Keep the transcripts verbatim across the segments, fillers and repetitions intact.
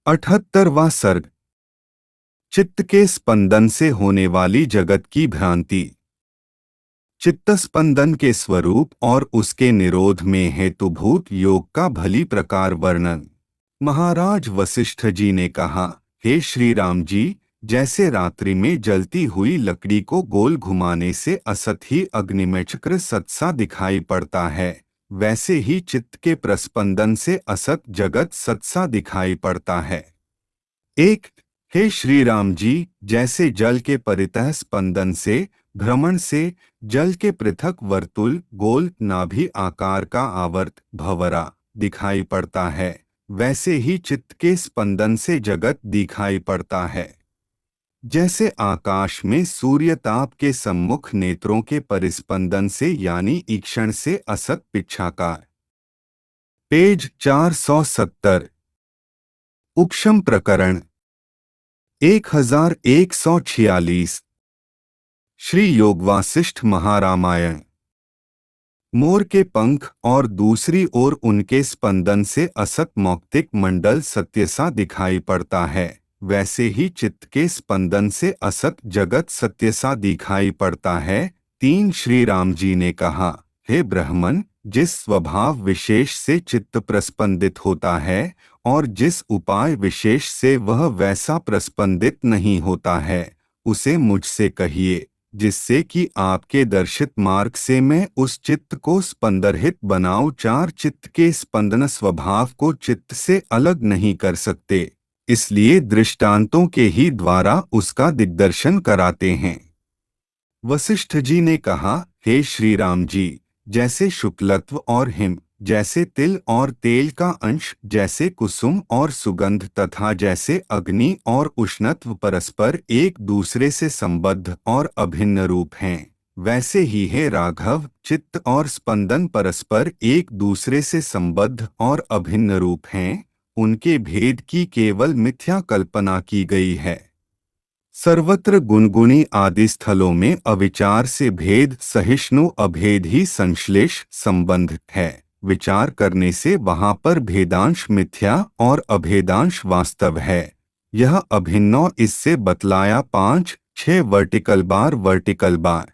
अठहत्तरवां सर्ग। चित्त के स्पंदन से होने वाली जगत की भ्रांति। चित्त स्पंदन के स्वरूप और उसके निरोध में हेतुभूत योग का भली प्रकार वर्णन। महाराज वशिष्ठ जी ने कहा, हे श्री राम जी, जैसे रात्रि में जलती हुई लकड़ी को गोल घुमाने से असत ही अग्नि में चक्र सत्सा दिखाई पड़ता है, वैसे ही चित्त के प्रस्पंदन से असत जगत सत्सा दिखाई पड़ता है। एक, हे श्री राम जी, जैसे जल के परितः स्पंदन से, भ्रमण से, जल के पृथक वर्तुल गोल नाभि आकार का आवर्त भंवरा दिखाई पड़ता है, वैसे ही चित्त के स्पंदन से जगत दिखाई पड़ता है। जैसे आकाश में सूर्य ताप के सम्मुख नेत्रों के परिस्पंदन से यानी ईक्षण से असत पिच्छाकार। पेज चार सौ सत्तर। उपशम प्रकरण एक हजार एक सौ छियालीस। श्री योग वासिष्ठ महारामायण। मोर के पंख और दूसरी ओर उनके स्पंदन से असत मौक्तिक मंडल सत्य सा दिखाई पड़ता है, वैसे ही चित्त के स्पंदन से असत जगत सत्य सा दिखाई पड़ता है। तीन, श्री राम जी ने कहा, हे ब्राह्मण, जिस स्वभाव विशेष से चित्त प्रस्पंदित होता है और जिस उपाय विशेष से वह वैसा प्रस्पंदित नहीं होता है, उसे मुझसे कहिए, जिससे कि आपके दर्शित मार्ग से मैं उस चित्त को स्पंदरहित बनाऊं। चार, चित्त के स्पंदन स्वभाव को चित्त से अलग नहीं कर सकते, इसलिए दृष्टांतों के ही द्वारा उसका दिग्दर्शन कराते हैं। वशिष्ठ जी ने कहा, हे श्री राम जी, जैसे शुक्लत्व और हिम, जैसे तिल और तेल का अंश, जैसे कुसुम और सुगंध तथा जैसे अग्नि और उष्णत्व परस्पर एक दूसरे से संबद्ध और अभिन्न रूप हैं, वैसे ही है राघव, चित्त और स्पंदन परस्पर एक दूसरे से संबद्ध और अभिन्न रूप हैं, उनके भेद की केवल मिथ्या कल्पना की गई है। सर्वत्र गुणगुणी आदि स्थलों में अविचार से भेद सहिष्णु अभेद ही संश्लेष संबंध है। विचार करने से वहां पर भेदांश मिथ्या और अभेदांश वास्तव है। यह अभिन्नौ इससे बतलाया। पांच, छह वर्टिकल बार वर्टिकल बार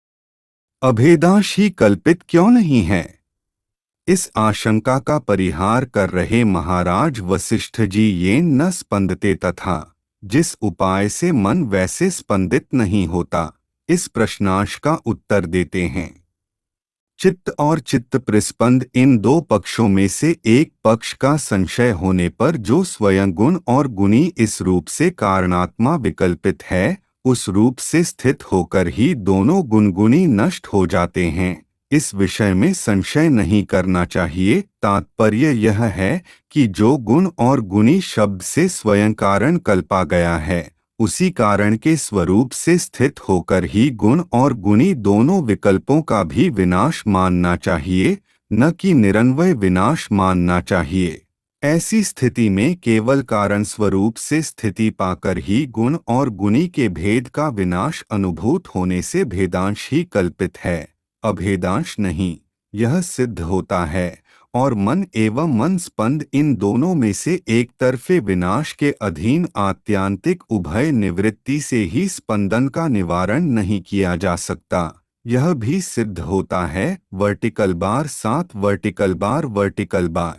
अभेदांश ही कल्पित क्यों नहीं है? इस आशंका का परिहार कर रहे महाराज वशिष्ठ जी ये न स्पंदते तथा जिस उपाय से मन वैसे स्पंदित नहीं होता, इस प्रश्नांश का उत्तर देते हैं। चित्त और चित्त प्रस्पंद इन दो पक्षों में से एक पक्ष का संशय होने पर जो स्वयं गुण और गुणी इस रूप से कारणात्मा विकल्पित है, उस रूप से स्थित होकर ही दोनों गुणगुणी नष्ट हो जाते हैं। इस विषय में संशय नहीं करना चाहिए। तात्पर्य यह है कि जो गुण और गुणी शब्द से स्वयं कारण कल्पा गया है, उसी कारण के स्वरूप से स्थित होकर ही गुण और गुणी दोनों विकल्पों का भी विनाश मानना चाहिए, न कि निरन्वय विनाश मानना चाहिए। ऐसी स्थिति में केवल कारण स्वरूप से स्थिति पाकर ही गुण और गुणी के भेद का विनाश अनुभूत होने से भेदांश ही कल्पित है, अभेदांश नहीं, यह सिद्ध होता है। और मन एवं मन स्पंद इन दोनों में से एक तरफे विनाश के अधीन आत्यांतिक उभय निवृत्ति से ही स्पंदन का निवारण नहीं किया जा सकता, यह भी सिद्ध होता है। वर्टिकल बार सात वर्टिकल बार वर्टिकल बार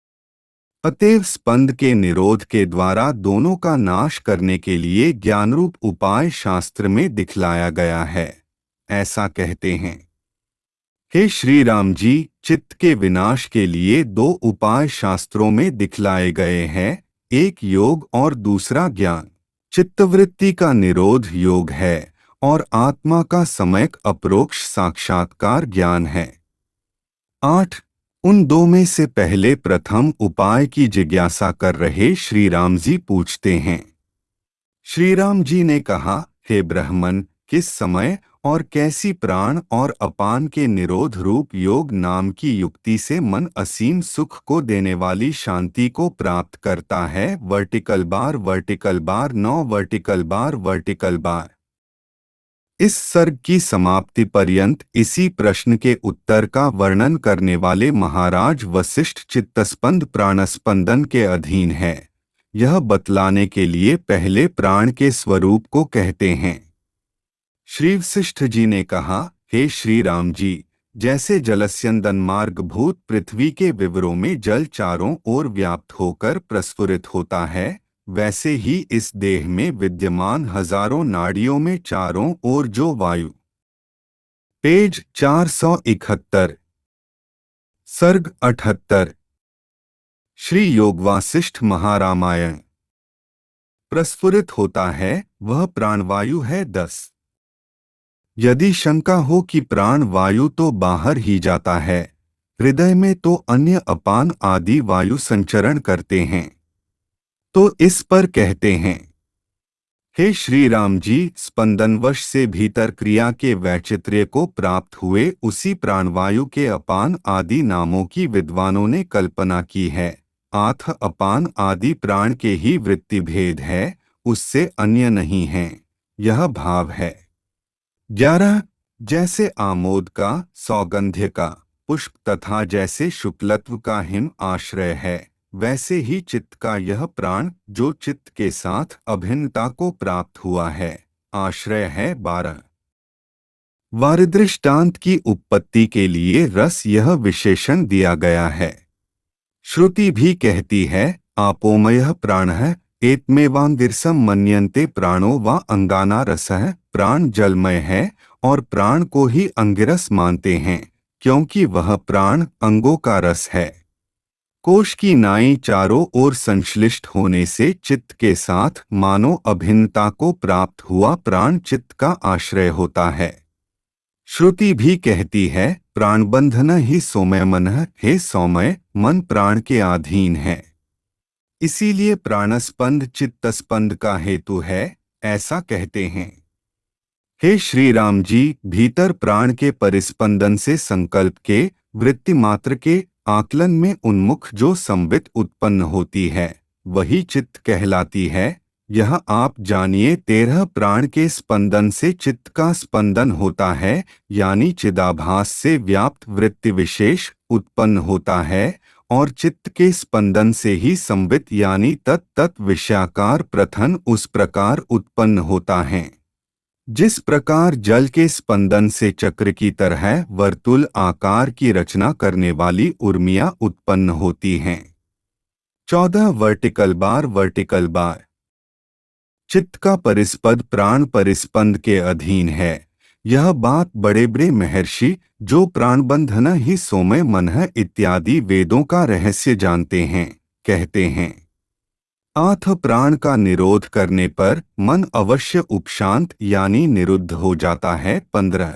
अतएव स्पंद के निरोध के द्वारा दोनों का नाश करने के लिए ज्ञानरूप उपाय शास्त्र में दिखलाया गया है। ऐसा कहते हैं। हे श्री राम जी, चित्त के विनाश के लिए दो उपाय शास्त्रों में दिखलाए गए हैं, एक योग और दूसरा ज्ञान। चित्तवृत्ति का निरोध योग है और आत्मा का सम्यक अपरोक्ष साक्षात्कार ज्ञान है। आठ, उन दो में से पहले प्रथम उपाय की जिज्ञासा कर रहे श्री राम जी पूछते हैं। श्री राम जी ने कहा, हे ब्राह्मण, किस समय और कैसी प्राण और अपान के निरोध रूप योग नाम की युक्ति से मन असीम सुख को देने वाली शांति को प्राप्त करता है? वर्टिकल बार वर्टिकल बार नौ वर्टिकल बार वर्टिकल बार। इस सर्ग की समाप्ति पर्यंत इसी प्रश्न के उत्तर का वर्णन करने वाले महाराज वशिष्ठ चित्तस्पंद प्राणस्पंदन के अधीन है। यह बतलाने के लिए पहले प्राण के स्वरूप को कहते हैं। श्री वशिष्ठ जी ने कहा, हे श्री राम जी, जैसे जलस्यंदन मार्ग भूत पृथ्वी के विवरों में जल चारों ओर व्याप्त होकर प्रस्फुरित होता है, वैसे ही इस देह में विद्यमान हजारों नाड़ियों में चारों ओर जो वायु। पेज चार सौ इकहत्तर। सर्ग अठहत्तर। श्री योग वासिष्ठ महारामायण। प्रस्फुरित होता है वह प्राणवायु है। दस। यदि शंका हो कि प्राण वायु तो बाहर ही जाता है, हृदय में तो अन्य अपान आदि वायु संचरण करते हैं, तो इस पर कहते हैं, हे श्री राम जी, स्पंदनवश से भीतर क्रिया के वैचित्र्य को प्राप्त हुए उसी प्राणवायु के अपान आदि नामों की विद्वानों ने कल्पना की है। आथ अपान आदि प्राण के ही वृत्ति भेद है, उससे अन्य नहीं है, यह भाव है। ग्यारह। जैसे आमोद का, सौगंध्य का पुष्प तथा जैसे शुक्लत्व का हिम आश्रय है, वैसे ही चित्त का यह प्राण जो चित्त के साथ अभिन्नता को प्राप्त हुआ है, आश्रय है। बारह। वारिदृष्टांत की उत्पत्ति के लिए रस यह विशेषण दिया गया है। श्रुति भी कहती है, आपोमयः प्राणः एतमेवांगिरसम मन्यन्ते प्राणो वा अंगाना रसः। प्राण जलमय है और प्राण को ही अंगिरस मानते हैं, क्योंकि वह प्राण अंगों का रस है। कोश की नाई चारों ओर संश्लिष्ट होने से चित्त के साथ मानो अभिन्नता को प्राप्त हुआ प्राण चित्त का आश्रय होता है। श्रुति भी कहती है, प्राणबंधन ही सौम्य मनः। हे सौम्य, मन प्राण के अधीन है, इसीलिए प्राणस्पंद चित्तस्पंद का हेतु है, ऐसा कहते हैं। हे श्री राम जी, भीतर प्राण के परिस्पंदन से संकल्प के वृत्ति मात्र के आकलन में उन्मुख जो संबित उत्पन्न होती है, वही चित्त कहलाती है। यह आप जानिए, तेरह प्राण के स्पंदन से चित्त का स्पंदन होता है, यानी चिदाभास से व्याप्त वृत्ति विशेष उत्पन्न होता है, और चित्त के स्पंदन से ही संबित यानी तत्त विषयाकार प्रथन उस प्रकार उत्पन्न होता है, जिस प्रकार जल के स्पंदन से चक्र की तरह वर्तुल आकार की रचना करने वाली उर्मियां उत्पन्न होती हैं। चौदह। Vertical bar. वर्टिकल बार चित्त का परिस्पद प्राण परिस्पंद के अधीन है। यह बात बड़े बड़े महर्षि जो प्राणबंधन ही सौम्य मनः इत्यादि वेदों का रहस्य जानते हैं, कहते हैं। आठ। प्राण का निरोध करने पर मन अवश्य उपशांत यानी निरुद्ध हो जाता है। पंद्रह।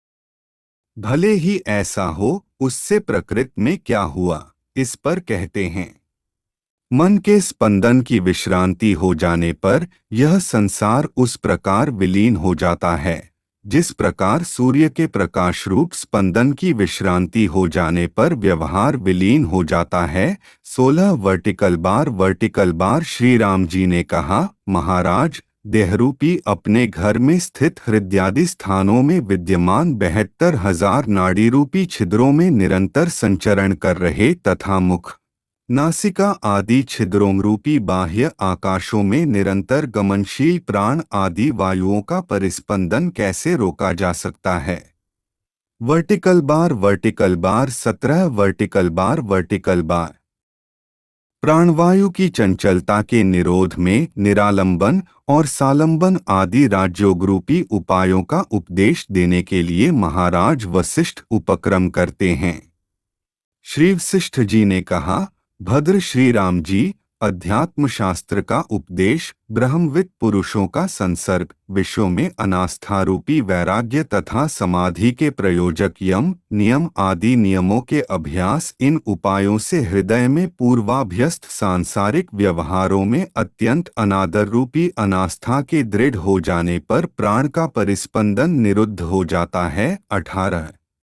भले ही ऐसा हो, उससे प्रकृति में क्या हुआ, इस पर कहते हैं। मन के स्पंदन की विश्रांति हो जाने पर यह संसार उस प्रकार विलीन हो जाता है, जिस प्रकार सूर्य के प्रकाश रूप स्पंदन की विश्रांति हो जाने पर व्यवहार विलीन हो जाता है। सोलह। Vertical bar. Vertical bar Shri Ram ji ने कहा, महाराज, देहरूपी अपने घर में स्थित हृदयादि स्थानों में विद्यमान बहत्तर हजार नाड़ी रूपी छिद्रों में निरंतर संचरण कर रहे तथा मुख, नासिका आदि छिद्रों रूपी बाह्य आकाशों में निरंतर गमनशील प्राण आदि वायुओं का परिस्पंदन कैसे रोका जा सकता है। Vertical bar. Vertical bar. सत्रह। Vertical bar. वर्टिकल बार प्राणवायु की चंचलता के निरोध में निरालंबन और सालंबन आदि राजयोगरूपी उपायों का उपदेश देने के लिए महाराज वशिष्ठ उपक्रम करते हैं। श्री वशिष्ठ जी ने कहा, भद्र श्री राम जी, अध्यात्म शास्त्र का उपदेश ब्रह्मविद पुरुषों का संसर्ग, विश्व में अनास्था रूपी वैराग्य तथा समाधि के प्रयोजक यम नियम आदि नियमों के अभ्यास, इन उपायों से हृदय में पूर्वाभ्यस्त सांसारिक व्यवहारों में अत्यंत अनादर रूपी अनास्था के दृढ़ हो जाने पर प्राण का परिस्पंदन निरुद्ध हो जाता है। अठारह।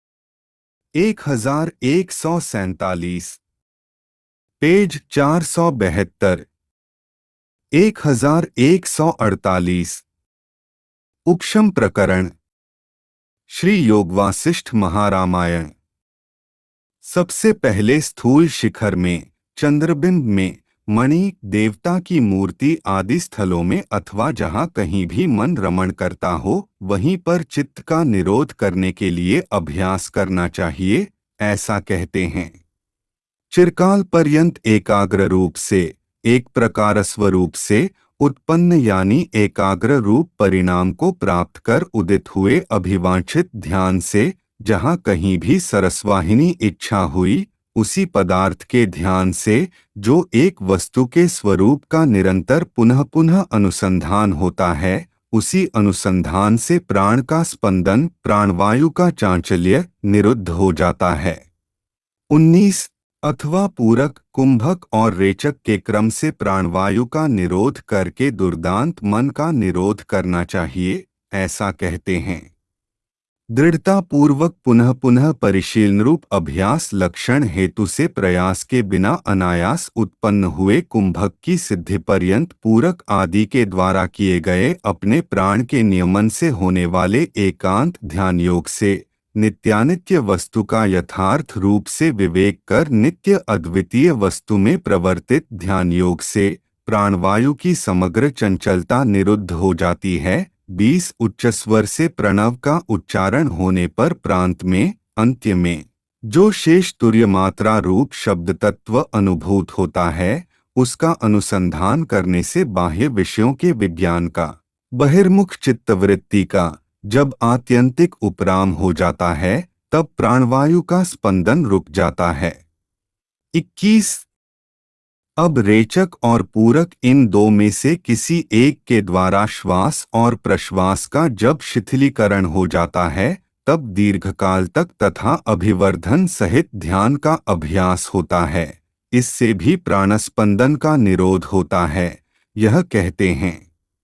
एक हजार एक सौ सैंतालीस। पेज चार सौ बहत्तर। एक हजार एक सौ अड़तालीस। उपशम प्रकरण। श्री योग वासिष्ठ महारामायण। सबसे पहले स्थूल शिखर में, चंद्रबिंब में, मणि, देवता की मूर्ति आदि स्थलों में अथवा जहाँ कहीं भी मन रमण करता हो, वहीं पर चित्त का निरोध करने के लिए अभ्यास करना चाहिए, ऐसा कहते हैं। चिरकाल पर्यंत एकाग्र रूप से, एक प्रकार स्वरूप से उत्पन्न यानी एकाग्र रूप परिणाम को प्राप्त कर उदित हुए अभिवांछित ध्यान से जहाँ कहीं भी सरसवाहिनी इच्छा हुई, उसी पदार्थ के ध्यान से जो एक वस्तु के स्वरूप का निरंतर पुनः पुनः अनुसंधान होता है, उसी अनुसंधान से प्राण का स्पंदन, प्राणवायु का चांचल्य निरुद्ध हो जाता है। उन्नीस अथवा पूरक, कुंभक और रेचक के क्रम से प्राणवायु का निरोध करके दुर्दांत मन का निरोध करना चाहिए, ऐसा कहते हैं। दृढ़ता पूर्वक पुनः पुनः परिशीलन रूप अभ्यास लक्षण हेतु से प्रयास के बिना अनायास उत्पन्न हुए कुंभक की सिद्धि पर्यंत पूरक आदि के द्वारा किए गए अपने प्राण के नियमन से होने वाले एकांत ध्यान योग से नित्यानित्य वस्तु का यथार्थ रूप से विवेक कर नित्य अद्वितीय वस्तु में प्रवर्तित ध्यान योग से प्राणवायु की समग्र चंचलता निरुद्ध हो जाती है। बीस उच्च स्वर से प्रणव का उच्चारण होने पर प्रांत में, अंत्य में जो शेष तुर्य मात्रा रूप शब्द तत्व अनुभूत होता है, उसका अनुसंधान करने से बाह्य विषयों के विज्ञान का, बहिर्मुख चित्तवृत्ति का जब आत्यंतिक उपराम हो जाता है, तब प्राणवायु का स्पंदन रुक जाता है। इक्कीस अब रेचक और पूरक इन दो में से किसी एक के द्वारा श्वास और प्रश्वास का जब शिथिलीकरण हो जाता है, तब दीर्घकाल तक तथा अभिवर्धन सहित ध्यान का अभ्यास होता है। इससे भी प्राणस्पंदन का निरोध होता है। यह कहते हैं,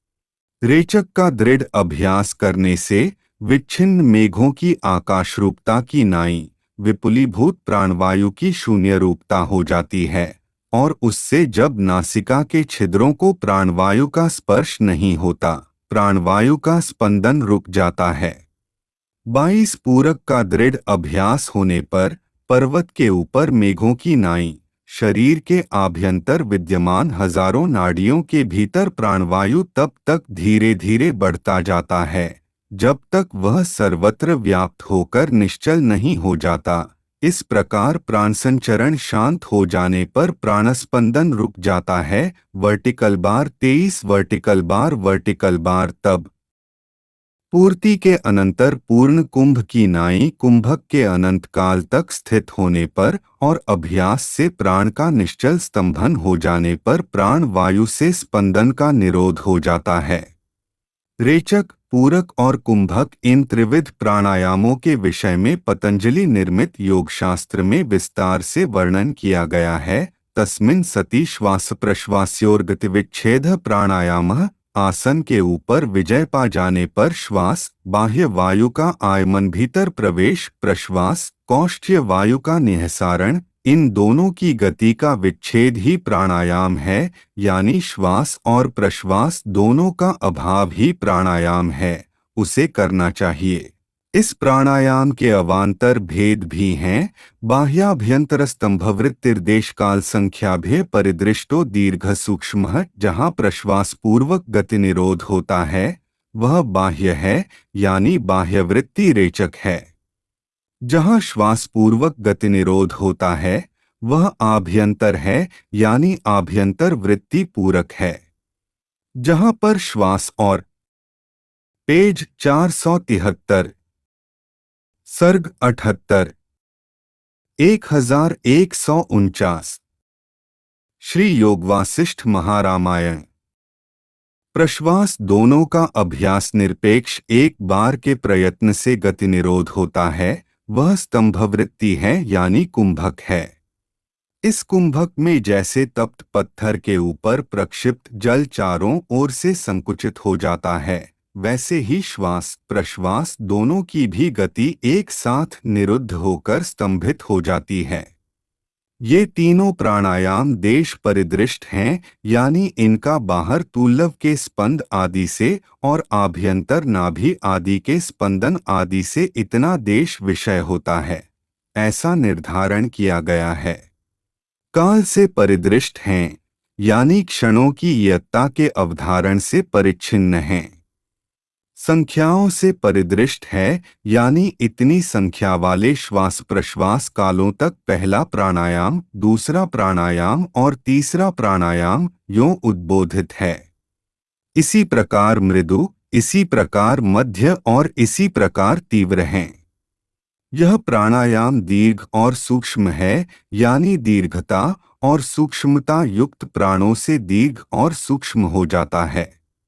रेचक का दृढ़ अभ्यास करने से विच्छिन्न मेघों की आकाश रूपता की नाई विपुलीभूत प्राणवायु की शून्य रूपता हो जाती है, और उससे जब नासिका के छिद्रों को प्राणवायु का स्पर्श नहीं होता, प्राणवायु का स्पंदन रुक जाता है। बाईस पूरक का दृढ़ अभ्यास होने पर पर्वत के ऊपर मेघों की नाई शरीर के आभ्यंतर विद्यमान हजारों नाड़ियों के भीतर प्राणवायु तब तक धीरे धीरे बढ़ता जाता है जब तक वह सर्वत्र व्याप्त होकर निश्चल नहीं हो जाता। इस प्रकार प्राण संचरण शांत हो जाने पर प्राणस्पंदन रुक जाता है। वर्टिकल बार तेईस वर्टिकल बार वर्टिकल बार तब पूर्ति के अनंतर पूर्ण कुंभ की नाई कुंभक के अनंत काल तक स्थित होने पर और अभ्यास से प्राण का निश्चल स्तंभन हो जाने पर प्राण वायु से स्पंदन का निरोध हो जाता है। रेचक, पूरक और कुंभक इन त्रिविध प्राणायामों के विषय में पतंजलि निर्मित योगशास्त्र में विस्तार से वर्णन किया गया है। तस्मिन् सति श्वास प्रश्वास्योर्गतिविच्छेद प्राणायामः। आसन के ऊपर विजय पा जाने पर श्वास, बाह्य वायु का आयमन, भीतर प्रवेश, प्रश्वास, कौष्ठ्य वायु का निहसारण, इन दोनों की गति का विच्छेद ही प्राणायाम है, यानी श्वास और प्रश्वास दोनों का अभाव ही प्राणायाम है, उसे करना चाहिए। इस प्राणायाम के अवान्तर भेद भी हैं। बाह्याभ्यंतर स्तंभवृत्तिर्देश काल संख्याभ्य परिदृष्टो दीर्घ सूक्ष्म। जहाँ प्रश्वास पूर्वक गति निरोध होता है वह बाह्य है, यानी बाह्यवृत्ति रेचक है। जहाँ श्वास पूर्वक गति निरोध होता है वह आभ्यंतर है, यानी आभ्यंतर वृत्ति पूरक है। जहाँ पर श्वास और पेज चार सौ तिहत्तर सर्ग अठहत्तर एक हजार एक सौ उनचास श्री योग वासिष्ठ महारामायण। प्रश्वास दोनों का अभ्यास निरपेक्ष एक बार के प्रयत्न से गति निरोध होता है, वह स्तंभवृत्ति है, यानी कुंभक है। इस कुंभक में जैसे तप्त पत्थर के ऊपर प्रक्षिप्त जल चारों ओर से संकुचित हो जाता है, वैसे ही श्वास प्रश्वास दोनों की भी गति एक साथ निरुद्ध होकर स्तंभित हो जाती है। ये तीनों प्राणायाम देश परिदृष्ट हैं, यानी इनका बाहर तूलव के स्पंद आदि से और आभ्यंतर नाभि आदि के स्पंदन आदि से इतना देश विषय होता है, ऐसा निर्धारण किया गया है। काल से परिदृष्ट हैं, यानी क्षणों की यत्ता के अवधारण से परिच्छिन्न हैं। संख्याओं से परिदृष्ट है, यानी इतनी संख्या वाले श्वास प्रश्वास कालों तक पहला प्राणायाम, दूसरा प्राणायाम और तीसरा प्राणायाम यों उद्बोधित है। इसी प्रकार मृदु, इसी प्रकार मध्य और इसी प्रकार तीव्र हैं। यह प्राणायाम दीर्घ और सूक्ष्म है, यानी दीर्घता और सूक्ष्मता युक्त प्राणों से दीर्घ और सूक्ष्म हो जाता है।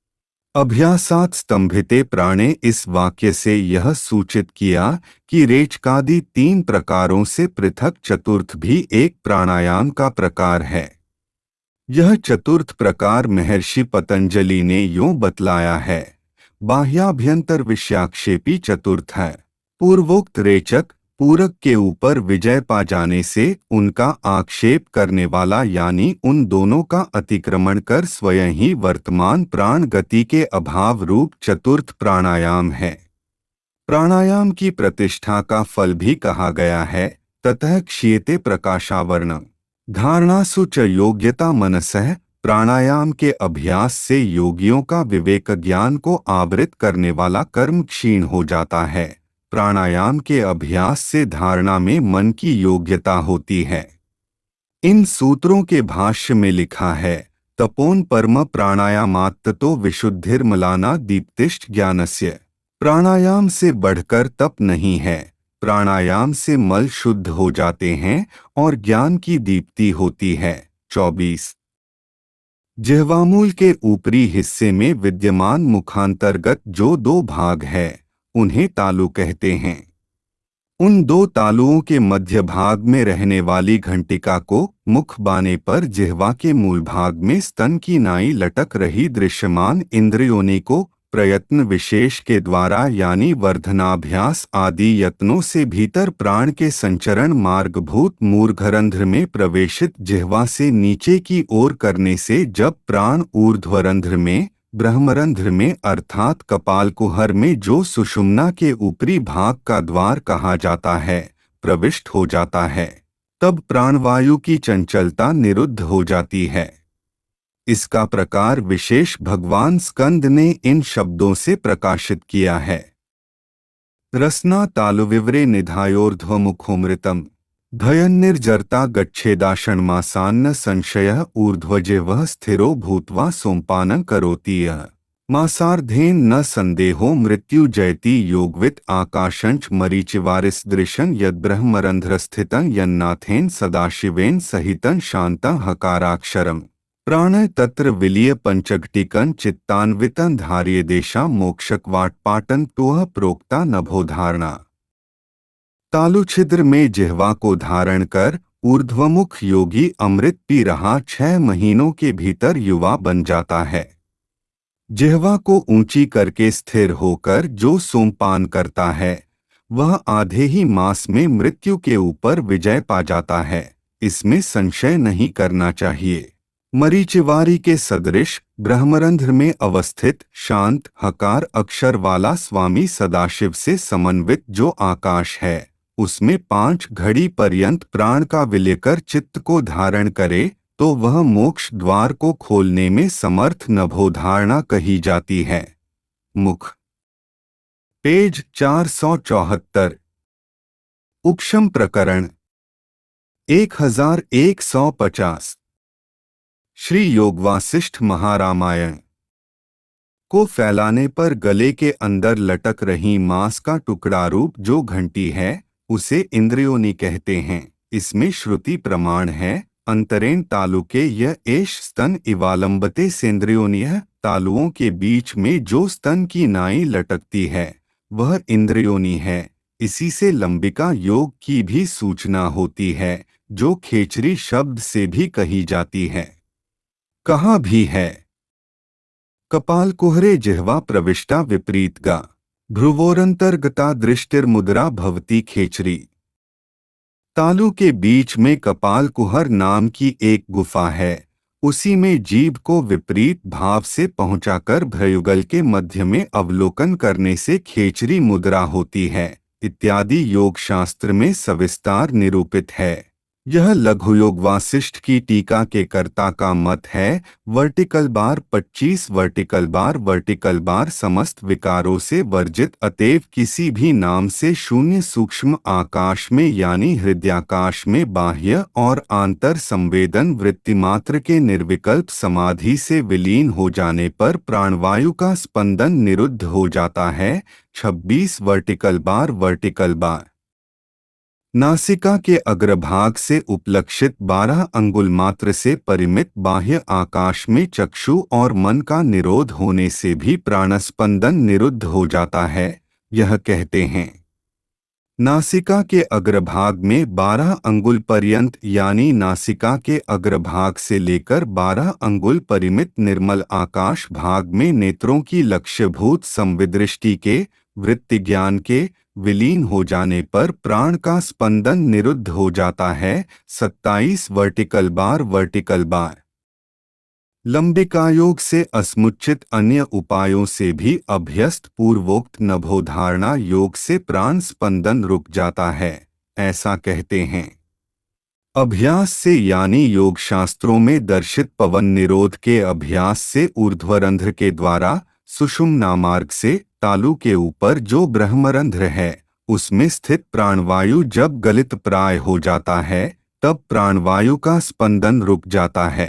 अभ्यासात् स्तंभिते प्राणे इस वाक्य से यह सूचित किया कि रेचकादि तीन प्रकारों से पृथक चतुर्थ भी एक प्राणायाम का प्रकार है। यह चतुर्थ प्रकार महर्षि पतंजलि ने यों बतलाया है, बाह्याभ्यंतर विषयाक्षेपी चतुर्थ है। पूर्वोक्त रेचक पूरक के ऊपर विजय पा जाने से उनका आक्षेप करने वाला, यानी उन दोनों का अतिक्रमण कर स्वयं ही वर्तमान प्राण गति के अभाव रूप चतुर्थ प्राणायाम है। प्राणायाम की प्रतिष्ठा का फल भी कहा गया है, ततः क्षीयते प्रकाशावरण धारणासु च योग्यता मनसः। प्राणायाम के अभ्यास से योगियों का विवेक ज्ञान को आवृत करने वाला कर्म क्षीण हो जाता है। प्राणायाम के अभ्यास से धारणा में मन की योग्यता होती है। इन सूत्रों के भाष्य में लिखा है, तपोन परम प्राणायामात्ततो विशुद्धिर्मलाना दीप्तिष्ठ ज्ञानस्य। प्राणायाम से बढ़कर तप नहीं है। प्राणायाम से मल शुद्ध हो जाते हैं और ज्ञान की दीप्ति होती है। चौबीस जिह्वामूल के ऊपरी हिस्से में विद्यमान मुखांतर्गत जो दो भाग है, उन्हें तालु कहते हैं। उन दो तालुओं के मध्य भाग में रहने वाली घंटिका को मुख बाने पर जिह्वा के मूल भाग में स्तन की नाई लटक रही दृश्यमान इंद्रियों को प्रयत्न विशेष के द्वारा, यानी वर्धनाभ्यास आदि यत्नों से भीतर प्राण के संचरण मार्गभूत मूर्धरंध्र में प्रवेशित जिह्वा से नीचे की ओर करने से जब प्राण ऊर्ध्वरंध्र में, ब्रह्मरंध्र में अर्थात कपालकुहर में जो सुषुम्ना के ऊपरी भाग का द्वार कहा जाता है, प्रविष्ट हो जाता है, तब प्राणवायु की चंचलता निरुद्ध हो जाती है। इसका प्रकार विशेष भगवान स्कंद ने इन शब्दों से प्रकाशित किया है। रसना तालुविवरे निधायोर्ध्वमुखोमृतम धयन्निर्जरता गच्छेदाषण्मासान्न संशयः ऊर्ध्वजिह्वः स्थिरो भूत्वा सोमपानं करोति यः मासार्धेन न संदेहो मृत्यु जयति योगवित् आकाशंच मरीचिवारिसदृशं यद्ब्रह्मरन्ध्रस्थितं यन्नाथेन सदाशिवेन सहितं शान्तं हकाराक्षरम् प्राण तत्र विलीय पंचघटिकं चित्तान्वितं धार्येदेशा मोक्षकवाटपाटन तुह प्रोक्ता नभोधारणा। तालु छिद्र में जिह्वा को धारण कर ऊर्ध्वमुख योगी अमृत पी रहा छह महीनों के भीतर युवा बन जाता है। जिह्वा को ऊंची करके स्थिर होकर जो सोमपान करता है, वह आधे ही मास में मृत्यु के ऊपर विजय पा जाता है। इसमें संशय नहीं करना चाहिए। मरीचिवारी के सदृश ब्रह्मरंध्र में अवस्थित शांत हकार अक्षर वाला स्वामी सदाशिव से समन्वित जो आकाश है, उसमें पांच घड़ी पर्यंत प्राण का विलय कर चित्त को धारण करे तो वह मोक्ष द्वार को खोलने में समर्थ नभोधारणा कही जाती है। मुख पेज चार सौ चौहत्तर। उपशम प्रकरण एक हजार एक सौ पचास। श्री योगवासिष्ठ महारामायण को फैलाने पर गले के अंदर लटक रही मांस का टुकड़ा रूप जो घंटी है, उसे इंद्रियोनि कहते हैं। इसमें श्रुति प्रमाण है, अंतरेण तालु के यह एष स्तन इवालंबते सेंद्रियोनियः। तालुओं के बीच में जो स्तन की नाई लटकती है, वह इंद्रियोनि है। इसी से लंबिका योग की भी सूचना होती है, जो खेचरी शब्द से भी कही जाती है। कहा भी है, कपाल कुहरे जिह्वा प्रविष्टा विपरीतगा भ्रुवोरंतर्गता दृष्टिर्मुद्रा भवती खेचरी। तालु के बीच में कपाल कुहर नाम की एक गुफा है, उसी में जीभ को विपरीत भाव से पहुंचाकर भ्रयुगल के मध्य में अवलोकन करने से खेचरी मुद्रा होती है, इत्यादि योग शास्त्र में सविस्तार निरूपित है। यह लघुयोग वासिष्ठ की टीका के कर्ता का मत है। वर्टिकल बार पच्चीस वर्टिकल बार वर्टिकल बार समस्त विकारों से वर्जित, अतएव किसी भी नाम से शून्य सूक्ष्म आकाश में यानी हृदयाकाश में बाह्य और आंतर संवेदन वृत्तिमात्र के निर्विकल्प समाधि से विलीन हो जाने पर प्राणवायु का स्पंदन निरुद्ध हो जाता है। छब्बीस वर्टिकल बार वर्टिकल बार नासिका के अग्रभाग से उपलक्षित बारह अंगुल मात्र से परिमित बाह्य आकाश में चक्षु और मन का निरोध होने से भी प्राणस्पंदन निरुद्ध हो जाता है। यह कहते हैं, नासिका के अग्रभाग में बारह अंगुल पर्यंत यानी नासिका के अग्रभाग से लेकर बारह अंगुल परिमित निर्मल आकाश भाग में नेत्रों की लक्ष्यभूत संविदृष्टि के वृत्ति ज्ञान के विलीन हो जाने पर प्राण का स्पंदन निरुद्ध हो जाता है। सत्ताईस वर्टिकल बार वर्टिकल बार लंबिकायोग से असमुच्चित अन्य उपायों से भी अभ्यस्त पूर्वोक्त नभोधारणा योग से प्राण स्पंदन रुक जाता है। ऐसा कहते हैं, अभ्यास से यानी योग शास्त्रों में दर्शित पवन निरोध के अभ्यास से ऊर्ध्वरंध्र के द्वारा सुषुम्ना मार्ग से तालु के ऊपर जो ब्रह्मरंध्र है उसमें स्थित प्राणवायु जब गलित प्राय हो जाता है तब प्राणवायु का स्पंदन रुक जाता है।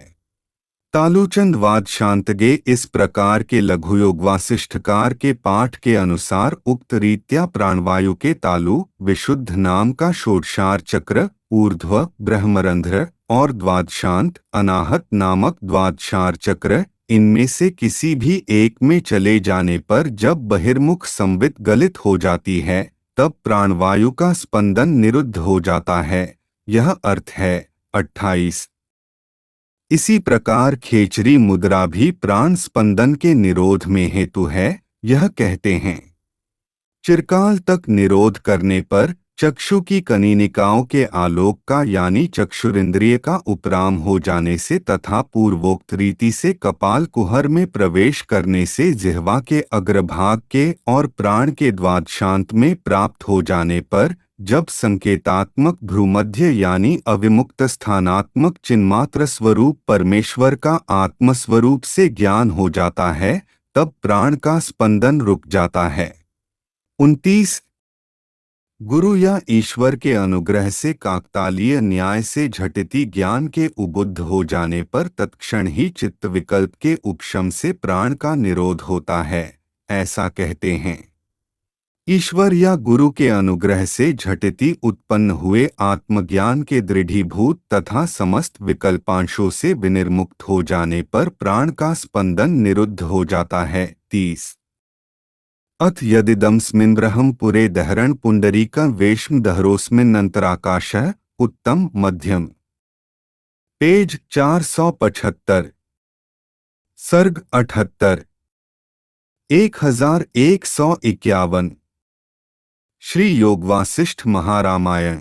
तालुचंद वाद शांतगे इस प्रकार के लघुयोग वासिष्ठकार के पाठ के अनुसार उक्त रीत्या प्राणवायु के तालु विशुद्ध नाम का षोडशार चक्र ऊर्ध्व ब्रह्मरंध्र और द्वादशांत अनाहत नामक द्वादशार चक्र इनमें से किसी भी एक में चले जाने पर जब बहिर्मुख संवित गलित हो जाती है तब प्राणवायु का स्पंदन निरुद्ध हो जाता है। यह अर्थ है। अट्ठाईस इसी प्रकार खेचरी मुद्रा भी प्राण स्पंदन के निरोध में हेतु है। यह कहते हैं, चिरकाल तक निरोध करने पर चक्षु की कनीनिकाओं के आलोक का यानी चक्षुरिंद्रिय का उपराम हो जाने से तथा पूर्वोक्त रीति से कपाल कुहर में प्रवेश करने से जिह्वा के अग्रभाग के और प्राण के द्वादशांत में प्राप्त हो जाने पर जब संकेतात्मक भ्रूमध्य यानी अविमुक्त स्थानात्मक चिन्मात्र स्वरूप परमेश्वर का आत्मस्वरूप से ज्ञान हो जाता है तब प्राण का स्पंदन रुक जाता है। उनतीस गुरु या ईश्वर के अनुग्रह से काकतालीय न्याय से झटिति ज्ञान के उबुद्ध हो जाने पर तत्क्षण ही चित्त विकल्प के उपशम से प्राण का निरोध होता है। ऐसा कहते हैं, ईश्वर या गुरु के अनुग्रह से झटिति उत्पन्न हुए आत्मज्ञान के दृढ़ीभूत तथा समस्त विकल्पांशों से विनिर्मुक्त हो जाने पर प्राण का स्पंदन निरुद्ध हो जाता है। तीस अथ यदिदमस्मिन्ब्रह्म पुरे दहरण पुंडरीकं वेश्म दहरोस्मिन्नन्तराकाशः उत्तम मध्यम। पेज चार सौ पचहत्तर। सर्ग अठहत्तर एक हजार एक सौ इक्यावन। श्री योग वासिष्ठ महारामायण।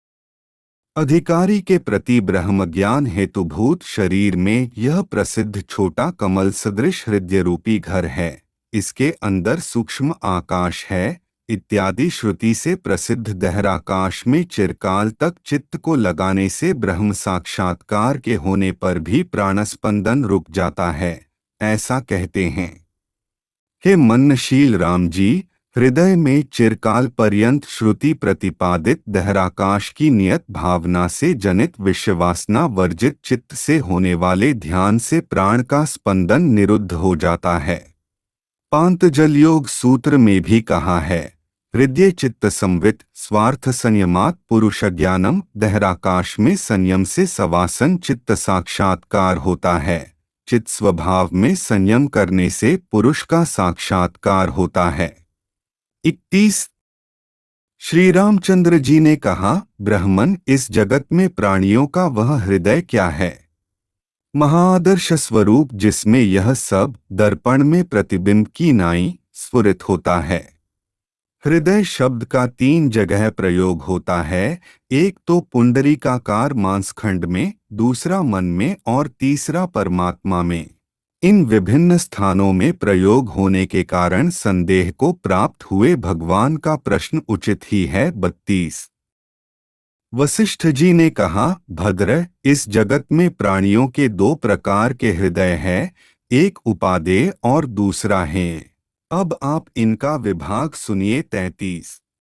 अधिकारी के प्रति ब्रह्मज्ञान हेतुभूत शरीर में यह प्रसिद्ध छोटा कमल सदृश हृदय रूपी घर है। इसके अंदर सूक्ष्म आकाश है इत्यादि श्रुति से प्रसिद्ध दहराकाश में चिरकाल तक चित्त को लगाने से ब्रह्म साक्षात्कार के होने पर भी प्राणस्पंदन रुक जाता है। ऐसा कहते हैं, हे मननशील राम जी, हृदय में चिरकाल पर्यंत श्रुति प्रतिपादित दहराकाश की नियत भावना से जनित विषयवासना वर्जित चित्त से होने वाले ध्यान से प्राण का स्पंदन निरुद्ध हो जाता है। पांतजल योग सूत्र में भी कहा है, हृदय चित्त संवित स्वार्थ संयमात पुरुष ज्ञानम। दहराकाश में संयम से सवासन चित्त साक्षात्कार होता है। चित्त स्वभाव में संयम करने से पुरुष का साक्षात्कार होता है। इकतीस श्री रामचंद्र जी ने कहा, ब्रह्मन, इस जगत में प्राणियों का वह हृदय क्या है, महाआदर्श स्वरूप जिसमें यह सब दर्पण में प्रतिबिंब की नाई स्फुरित होता है। हृदय शब्द का तीन जगह प्रयोग होता है, एक तो पुंडरीकाकार मांसखंड में, दूसरा मन में और तीसरा परमात्मा में। इन विभिन्न स्थानों में प्रयोग होने के कारण संदेह को प्राप्त हुए भगवान का प्रश्न उचित ही है। बत्तीस वशिष्ठ जी ने कहा, भद्र, इस जगत में प्राणियों के दो प्रकार के हृदय है, एक उपादेय और दूसरा है। अब आप इनका विभाग सुनिए। तैंतीस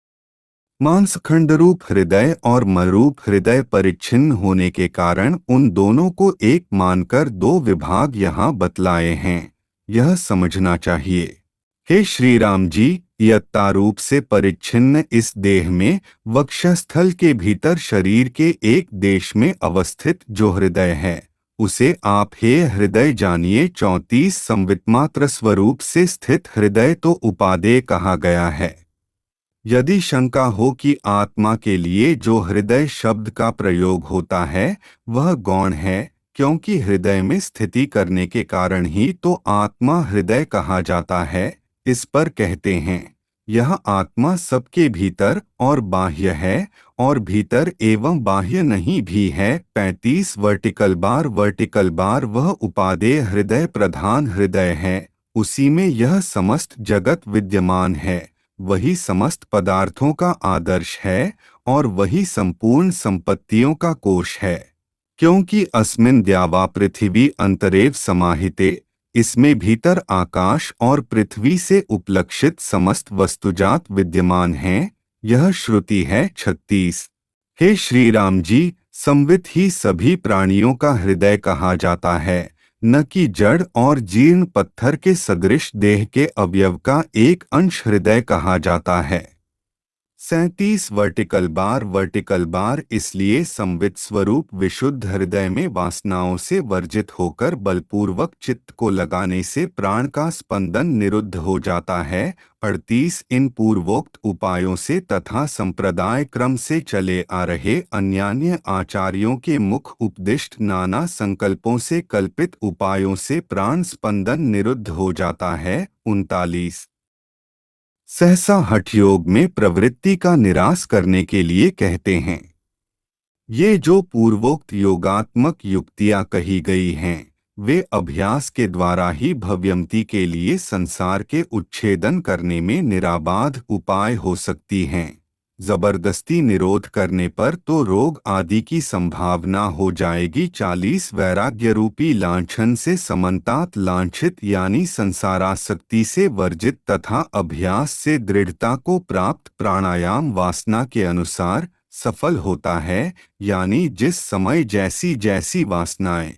मांसखंडरूप हृदय और मरूप हृदय परिच्छिन्न होने के कारण उन दोनों को एक मानकर दो विभाग यहाँ बतलाए हैं, यह समझना चाहिए। हे श्री राम जी, यत्तारूप से परिच्छिन्न इस देह में वक्षस्थल के भीतर शरीर के एक देश में अवस्थित जो हृदय है, उसे आप हे हृदय जानिए। चौंतीस संवितमात्र स्वरूप से स्थित हृदय तो उपादेय कहा गया है। यदि शंका हो कि आत्मा के लिए जो हृदय शब्द का प्रयोग होता है वह गौण है, क्योंकि हृदय में स्थिति करने के कारण ही तो आत्मा हृदय कहा जाता है, इस पर कहते हैं, यह आत्मा सबके भीतर और बाह्य है और भीतर एवं बाह्य नहीं भी है। पैंतीस वर्टिकल बार वर्टिकल बार वह उपादेय हृदय प्रधान हृदय है, उसी में यह समस्त जगत विद्यमान है, वही समस्त पदार्थों का आदर्श है और वही संपूर्ण संपत्तियों का कोश है। क्योंकि अस्मिन् द्यावा पृथिवी अंतरेव समाहिते, इसमें भीतर आकाश और पृथ्वी से उपलक्षित समस्त वस्तुजात विद्यमान हैं, यह श्रुति है। छत्तीस हे श्री राम जी, संवित ही सभी प्राणियों का हृदय कहा जाता है, न कि जड़ और जीर्ण पत्थर के सदृश देह के अवयव का एक अंश हृदय कहा जाता है। सैंतीस वर्टिकल बार वर्टिकल बार इसलिए संवित स्वरूप विशुद्ध हृदय में वासनाओं से वर्जित होकर बलपूर्वक चित्त को लगाने से प्राण का स्पंदन निरुद्ध हो जाता है। अड़तीस इन पूर्वोक्त उपायों से तथा संप्रदाय क्रम से चले आ रहे अन्यान्य आचार्यों के मुख उपदिष्ट नाना संकल्पों से कल्पित उपायों से प्राण स्पंदन निरुद्ध हो जाता है। उनतालीस सहसा हठयोग में प्रवृत्ति का निराश करने के लिए कहते हैं। ये जो पूर्वोक्त योगात्मक युक्तियां कही गई हैं, वे अभ्यास के द्वारा ही भव्यंती के लिए संसार के उच्छेदन करने में निराबाध उपाय हो सकती हैं। जबरदस्ती निरोध करने पर तो रोग आदि की संभावना हो जाएगी। चालीस वैराग्य रूपी लांछन से समन्तात लांछित यानी संसारासक्ति से वर्जित तथा अभ्यास से दृढ़ता को प्राप्त प्राणायाम वासना के अनुसार सफल होता है, यानी जिस समय जैसी जैसी वासनाएं।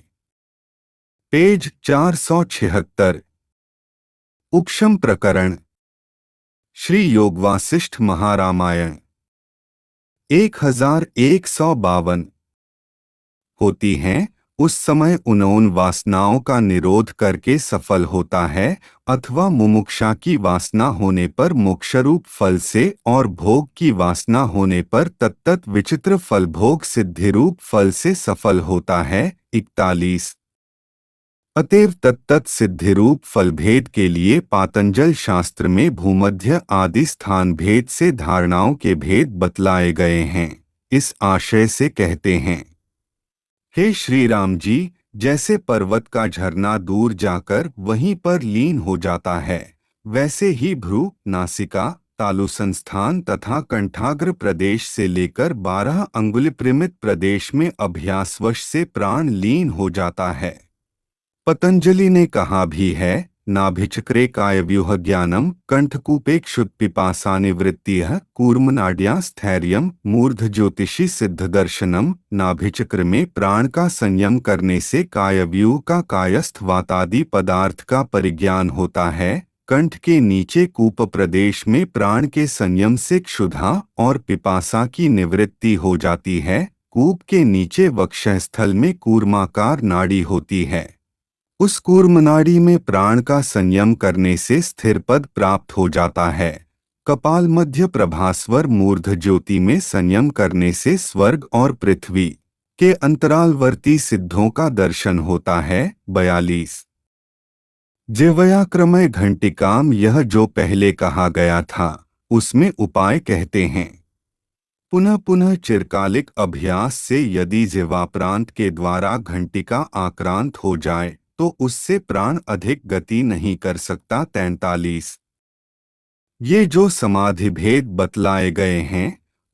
पेज चार सौ छिहत्तर उपशम प्रकरण श्री योग वासिष्ठ महारामायण एक हजार एक सौ बावन होती हैं, उस समय उन वासनाओं का निरोध करके सफल होता है, अथवा मुमुक्षा की वासना होने पर मोक्षरूप फल से और भोग की वासना होने पर तत्तत विचित्र फल भोग सिद्धिरूप फल से सफल होता है। इकतालीस अतएव तत्तत सिद्धिरूप फलभेद के लिए पातंजल शास्त्र में भूमध्य आदि स्थान भेद से धारणाओं के भेद बतलाए गए हैं। इस आशय से कहते हैं, हे श्री राम जी, जैसे पर्वत का झरना दूर जाकर वहीं पर लीन हो जाता है, वैसे ही भ्रू, नासिका, तालु संस्थान तथा कंठाग्र प्रदेश से लेकर बारह अंगुल परिमित प्रदेश में अभ्यासवश से प्राण लीन हो जाता है। पतंजलि ने कहा भी है, नाभिचक्रे कायव्यूह ज्ञानम कंठकूपेक्षुत्पिपासा निवृत्तिः कूर्मनाड्या स्थैर्यम मूर्ध ज्योतिषी सिद्ध दर्शनम। नाभिचक्र में प्राण का संयम करने से कायव्यूह का कायस्थ वातादि पदार्थ का परिज्ञान होता है। कंठ के नीचे कूप प्रदेश में प्राण के संयम से क्षुधा और पिपासा की निवृत्ति हो जाती है। कूप के नीचे वक्षस्थल में कूर्माकार नाड़ी होती है। उस कूर्मनाड़ी में प्राण का संयम करने से स्थिर पद प्राप्त हो जाता है। कपाल मध्य प्रभास्वर मूर्ध ज्योति में संयम करने से स्वर्ग और पृथ्वी के अंतरालवर्ती सिद्धों का दर्शन होता है। बयालीस जिह्वयाक्रमय घंटिकाम, यह जो पहले कहा गया था उसमें उपाय कहते हैं। पुनः पुनः चिरकालिक अभ्यास से यदि जिह्वा प्रांत के द्वारा घंटिका आक्रांत हो जाए तो उससे प्राण अधिक गति नहीं कर सकता। तैंतालीस ये जो समाधि भेद बतलाए गए हैं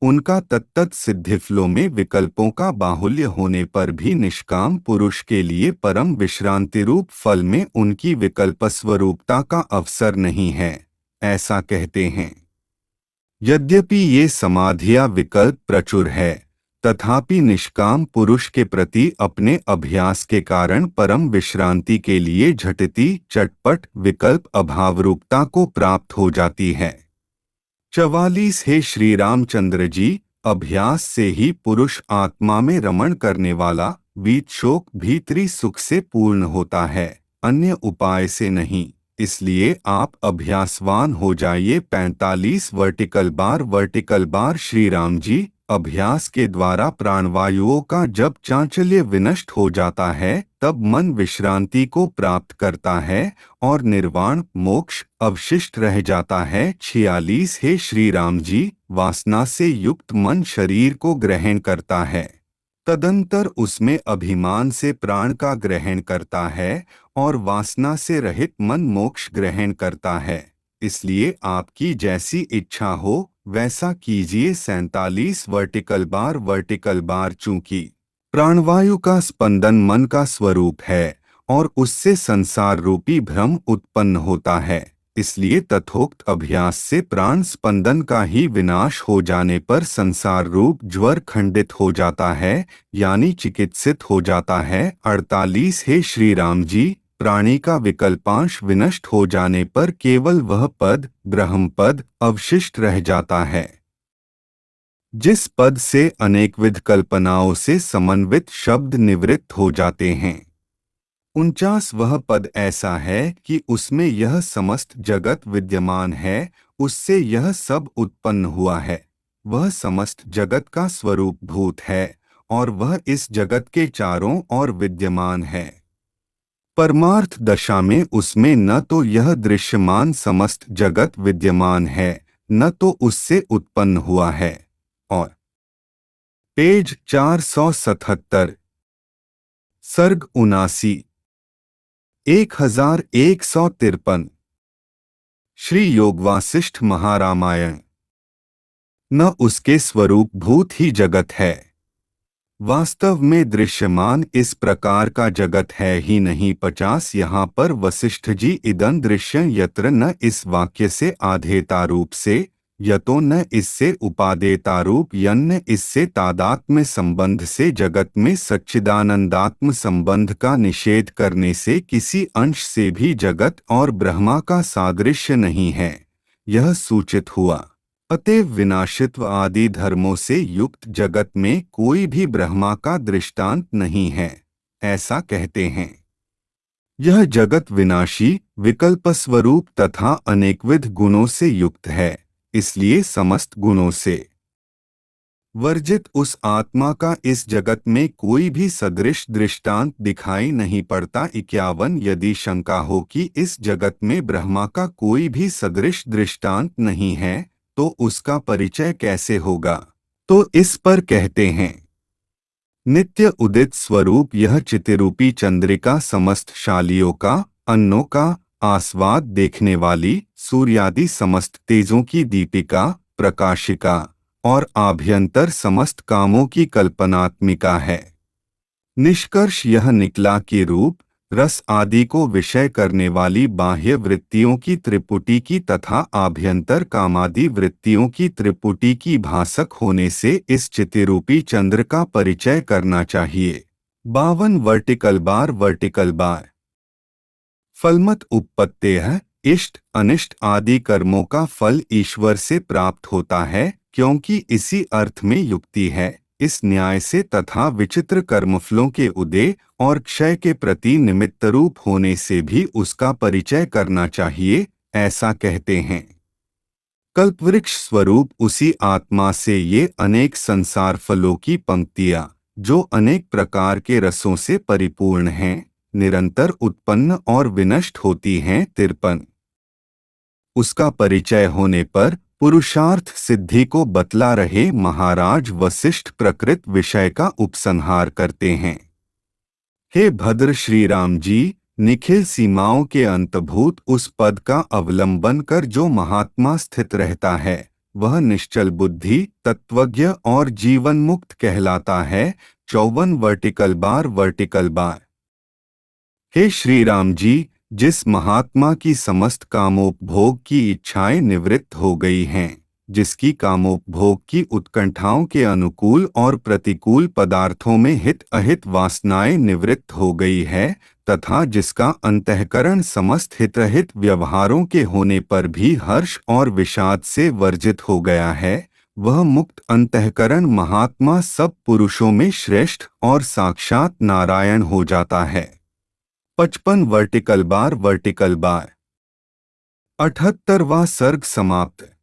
उनका तत्तत सिद्धिफलों में विकल्पों का बाहुल्य होने पर भी निष्काम पुरुष के लिए परम विश्रांति रूप फल में उनकी विकल्प स्वरूपता का अवसर नहीं है, ऐसा कहते हैं। यद्यपि ये समाधियां विकल्प प्रचुर है, तथापि निष्काम पुरुष के प्रति अपने अभ्यास के कारण परम विश्रांति के लिए झटती चटपट विकल्प अभावरूपता को प्राप्त हो जाती है। चवालीस हे श्री रामचंद्र जी, अभ्यास से ही पुरुष आत्मा में रमण करने वाला वीत शोक भीतरी सुख से पूर्ण होता है, अन्य उपाय से नहीं। इसलिए आप अभ्यासवान हो जाइए। पैंतालीस vertical bar vertical bar Shri Ram ji, अभ्यास के द्वारा प्राणवायुओं का जब चांचल्य विनष्ट हो जाता है तब मन विश्रांति को प्राप्त करता है और निर्वाण मोक्ष अवशिष्ट रह जाता है। छियालीस हे श्री राम जी, वासना से युक्त मन शरीर को ग्रहण करता है, तदंतर उसमें अभिमान से प्राण का ग्रहण करता है और वासना से रहित मन मोक्ष ग्रहण करता है। इसलिए आपकी जैसी इच्छा हो वैसा कीजिए। सैंतालीस वर्टिकल बार वर्टिकल बार चूंकि प्राणवायु का स्पंदन मन का स्वरूप है और उससे संसार रूपी भ्रम उत्पन्न होता है, इसलिए तथोक्त अभ्यास से प्राण स्पंदन का ही विनाश हो जाने पर संसार रूप ज्वर खंडित हो जाता है, यानी चिकित्सित हो जाता है। अड़तालीस हे श्री राम जी, प्राणी का विकल्पांश विनष्ट हो जाने पर केवल वह पद ब्रह्म पद अवशिष्ट रह जाता है, जिस पद से अनेकविध कल्पनाओं से समन्वित शब्द निवृत्त हो जाते हैं। उनचास वह पद ऐसा है कि उसमें यह समस्त जगत विद्यमान है, उससे यह सब उत्पन्न हुआ है, वह समस्त जगत का स्वरूप भूत है और वह इस जगत के चारों ओर विद्यमान है। परमार्थ दशा में उसमें न तो यह दृश्यमान समस्त जगत विद्यमान है, न तो उससे उत्पन्न हुआ है। और पेज चार सौ सतहत्तर, सर्ग उनासी, एक हजार एक सौ तिरपन, श्री योगवासिष्ठ महारामायण। न उसके स्वरूप भूत ही जगत है, वास्तव में दृश्यमान इस प्रकार का जगत है ही नहीं। पचास यहाँ पर वशिष्ठ जी इदं दृश्य यत्र न इस वाक्य से आधेयतारूप से, यतो न इससे उपादेयतारूप यन्न इससे तादात्म्य संबंध से जगत में सच्चिदानंदात्म संबंध का निषेध करने से किसी अंश से भी जगत और ब्रह्मा का सादृश्य नहीं है, यह सूचित हुआ। अतएव विनाशित्व आदि धर्मों से युक्त जगत में कोई भी ब्रह्मा का दृष्टांत नहीं है, ऐसा कहते हैं। यह जगत विनाशी विकल्प स्वरूप तथा अनेकविध गुणों से युक्त है, इसलिए समस्त गुणों से वर्जित उस आत्मा का इस जगत में कोई भी सदृश दृष्टांत दिखाई नहीं पड़ता। इक्यावन यदि शंका हो कि इस जगत में ब्रह्मा का कोई भी सदृश दृष्टांत नहीं है तो उसका परिचय कैसे होगा, तो इस पर कहते हैं, नित्य उदित स्वरूप यह चितिरूपी चंद्रिका समस्त शालियों का, अन्नों का आस्वाद देखने वाली, सूर्यादि समस्त तेजों की दीपिका प्रकाशिका और आभ्यंतर समस्त कामों की कल्पनात्मिका है। निष्कर्ष यह निकला कि रूप रस आदि को विषय करने वाली बाह्य वृत्तियों की त्रिपुटी की तथा आभ्यंतर कामादि वृत्तियों की त्रिपुटी की भासक होने से इस चितिरूपी चंद्र का परिचय करना चाहिए। बावन वर्टिकल बार वर्टिकल बार, फलमत उपपत्तेह, इष्ट अनिष्ट आदि कर्मों का फल ईश्वर से प्राप्त होता है, क्योंकि इसी अर्थ में युक्ति है। इस न्याय से तथा विचित्र कर्मफलों के उदय और क्षय के प्रति निमित्त रूप होने से भी उसका परिचय करना चाहिए, ऐसा कहते हैं। कल्पवृक्ष स्वरूप उसी आत्मा से ये अनेक संसार फलों की पंक्तियां, जो अनेक प्रकार के रसों से परिपूर्ण हैं, निरंतर उत्पन्न और विनष्ट होती हैं। तिरपन उसका परिचय होने पर पुरुषार्थ सिद्धि को बतला रहे महाराज वशिष्ठ प्रकृत विषय का उपसंहार करते हैं। हे भद्र श्री राम जी, निखिल सीमाओं के अंतभूत उस पद का अवलंबन कर जो महात्मा स्थित रहता है, वह निश्चल बुद्धि, तत्वज्ञ और जीवन मुक्त कहलाता है। चौवन वर्टिकल बार वर्टिकल बार। हे श्री राम जी, जिस महात्मा की समस्त कामोपभोग की इच्छाएं निवृत्त हो गई हैं, जिसकी कामोपभोग की उत्कंठाओं के अनुकूल और प्रतिकूल पदार्थों में हित अहित वासनाएं निवृत्त हो गई है, तथा जिसका अंतःकरण समस्त हितहित व्यवहारों के होने पर भी हर्ष और विषाद से वर्जित हो गया है, वह मुक्त अंतःकरण महात्मा सब पुरुषों में श्रेष्ठ और साक्षात नारायण हो जाता है। पचपन वर्टिकल बार वर्टिकल बार। अठहत्तरवां सर्ग समाप्त।